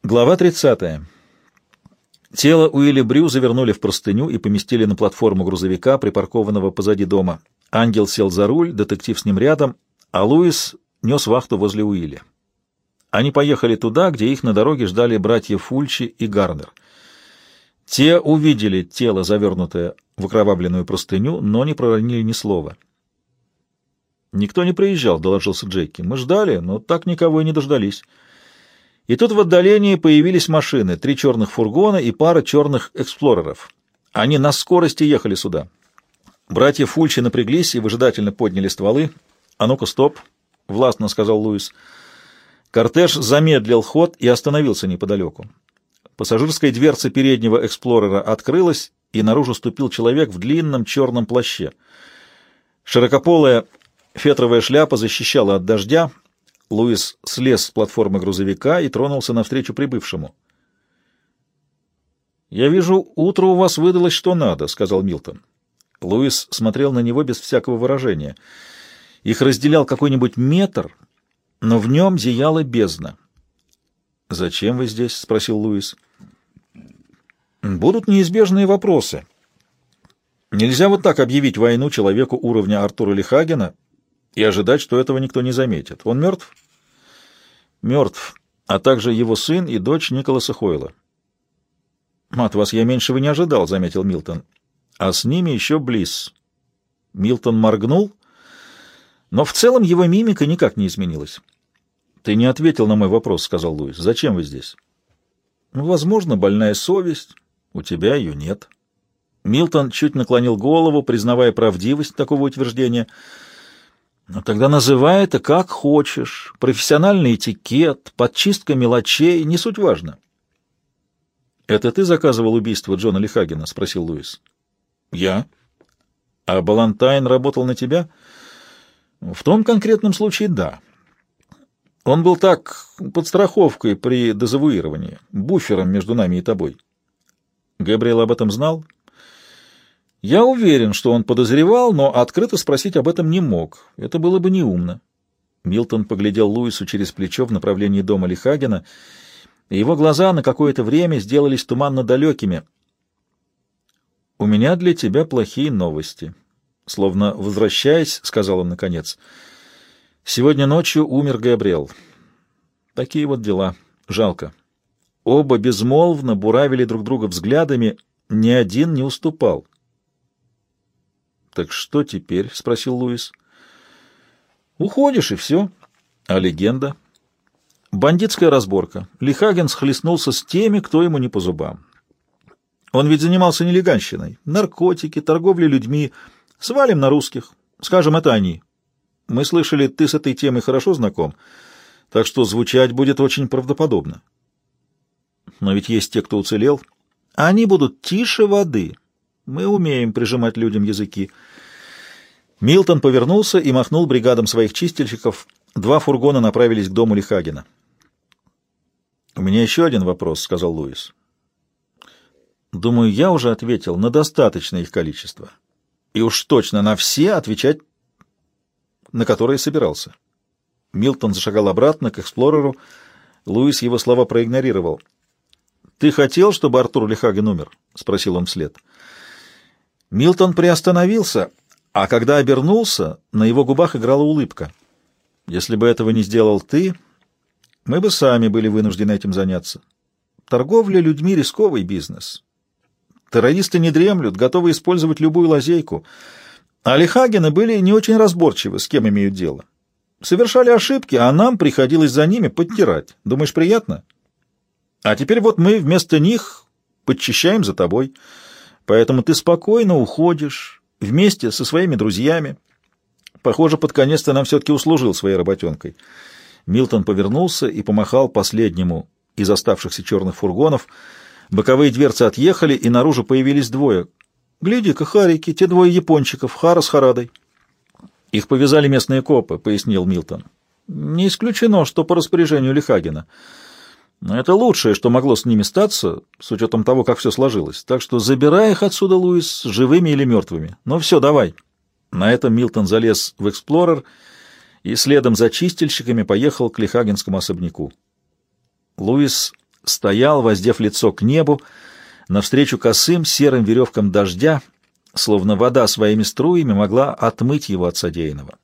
Глава 30. Тело Уилли Брю завернули в простыню и поместили на платформу грузовика, припаркованного позади дома. Ангел сел за руль, детектив с ним рядом, а Луис нес вахту возле Уилли. Они поехали туда, где их на дороге ждали братья Фульчи и Гарнер. Те увидели тело, завернутое в окровавленную простыню, но не проронили ни слова. «Никто не приезжал», — доложился Джеки. «Мы ждали, но так никого и не дождались». И тут в отдалении появились машины, 3 черных фургона и пара черных эксплореров. Они на скорости ехали сюда. Братья Фульчи напряглись и выжидательно подняли стволы. «А ну-ка, стоп!» — властно сказал Луис. Кортеж замедлил ход и остановился неподалеку. Пассажирская дверца переднего эксплорера открылась, и наружу ступил человек в длинном черном плаще. Широкополая фетровая шляпа защищала от дождя. Луис слез с платформы грузовика и тронулся навстречу прибывшему. «Я вижу, утро у вас выдалось что надо», — сказал Милтон. Луис смотрел на него без всякого выражения. Их разделял какой-нибудь метр, но в нем зияла бездна. «Зачем вы здесь?» — спросил Луис. «Будут неизбежные вопросы. Нельзя вот так объявить войну человеку уровня Артура Лихагена и ожидать, что этого никто не заметит. Он мертв?» «Мертв, а также его сын и дочь Николаса Хойла». «От вас я меньшего не ожидал», — заметил Милтон. «А с ними еще Блисс». Милтон моргнул, но в целом его мимика никак не изменилась. «Ты не ответил на мой вопрос», — сказал Луис. «Зачем вы здесь?» «Возможно, больная совесть. У тебя ее нет». Милтон чуть наклонил голову, признавая правдивость такого утверждения. «Но тогда называй это как хочешь. Профессиональный этикет, подчистка мелочей, не суть важно». «Это ты заказывал убийство Джона Лихагена?» — спросил Луис. «Я». «А Балантайн работал на тебя?» «В том конкретном случае, да. Он был так, подстраховкой при дезавуировании, буфером между нами и тобой». «Габриэл об этом знал?» «Я уверен, что он подозревал, но открыто спросить об этом не мог. Это было бы неумно». Милтон поглядел Луису через плечо в направлении дома Лихагена, и его глаза на какое-то время сделались туманно далекими. «У меня для тебя плохие новости», — словно возвращаясь, сказал он наконец. «Сегодня ночью умер Габриэл. Такие вот дела. Жалко». Оба безмолвно буравили друг друга взглядами, ни один не уступал. «Так что теперь?» — спросил Луис. «Уходишь, и все. А легенда?» «Бандитская разборка. Лихаген схлестнулся с теми, кто ему не по зубам. Он ведь занимался нелегальщиной. Наркотики, торговля людьми. Свалим на русских. Скажем, это они. Мы слышали, ты с этой темой хорошо знаком, так что звучать будет очень правдоподобно. Но ведь есть те, кто уцелел. Они будут тише воды. Мы умеем прижимать людям языки». Милтон повернулся и махнул бригадам своих чистильщиков. 2 фургона направились к дому Лихагена. «У меня еще один вопрос», — сказал Луис. «Думаю, я уже ответил на достаточное их количество. И уж точно на все отвечать, на которые собирался». Милтон зашагал обратно к эксплореру. Луис его слова проигнорировал. «Ты хотел, чтобы Артур Лихаген умер?» — спросил он вслед. Милтон приостановился, а когда обернулся, на его губах играла улыбка. «Если бы этого не сделал ты, мы бы сами были вынуждены этим заняться. Торговля людьми — рисковый бизнес. Террористы не дремлют, готовы использовать любую лазейку. А Лихагены были не очень разборчивы, с кем имеют дело. Совершали ошибки, а нам приходилось за ними подтирать. Думаешь, приятно? А теперь вот мы вместо них подчищаем за тобой. Поэтому ты спокойно уходишь вместе со своими друзьями. Похоже, под конец ты нам все-таки услужил своей работенкой». Милтон повернулся и помахал последнему из оставшихся черных фургонов. Боковые дверцы отъехали, и наружу появились 2. «Гляди-ка, харики, те 2 япончиков, Хара с Харадой». «Их повязали местные копы», — пояснил Милтон. «Не исключено, что по распоряжению Лихагена. Но это лучшее, что могло с ними статься, с учетом того, как все сложилось. Так что забирай их отсюда, Луис, живыми или мертвыми. Ну все, давай». На этом Милтон залез в эксплорер и следом за чистильщиками поехал к Лихагенскому особняку. Луис стоял, воздев лицо к небу, навстречу косым серым веревкам дождя, словно вода своими струями могла отмыть его от содеянного.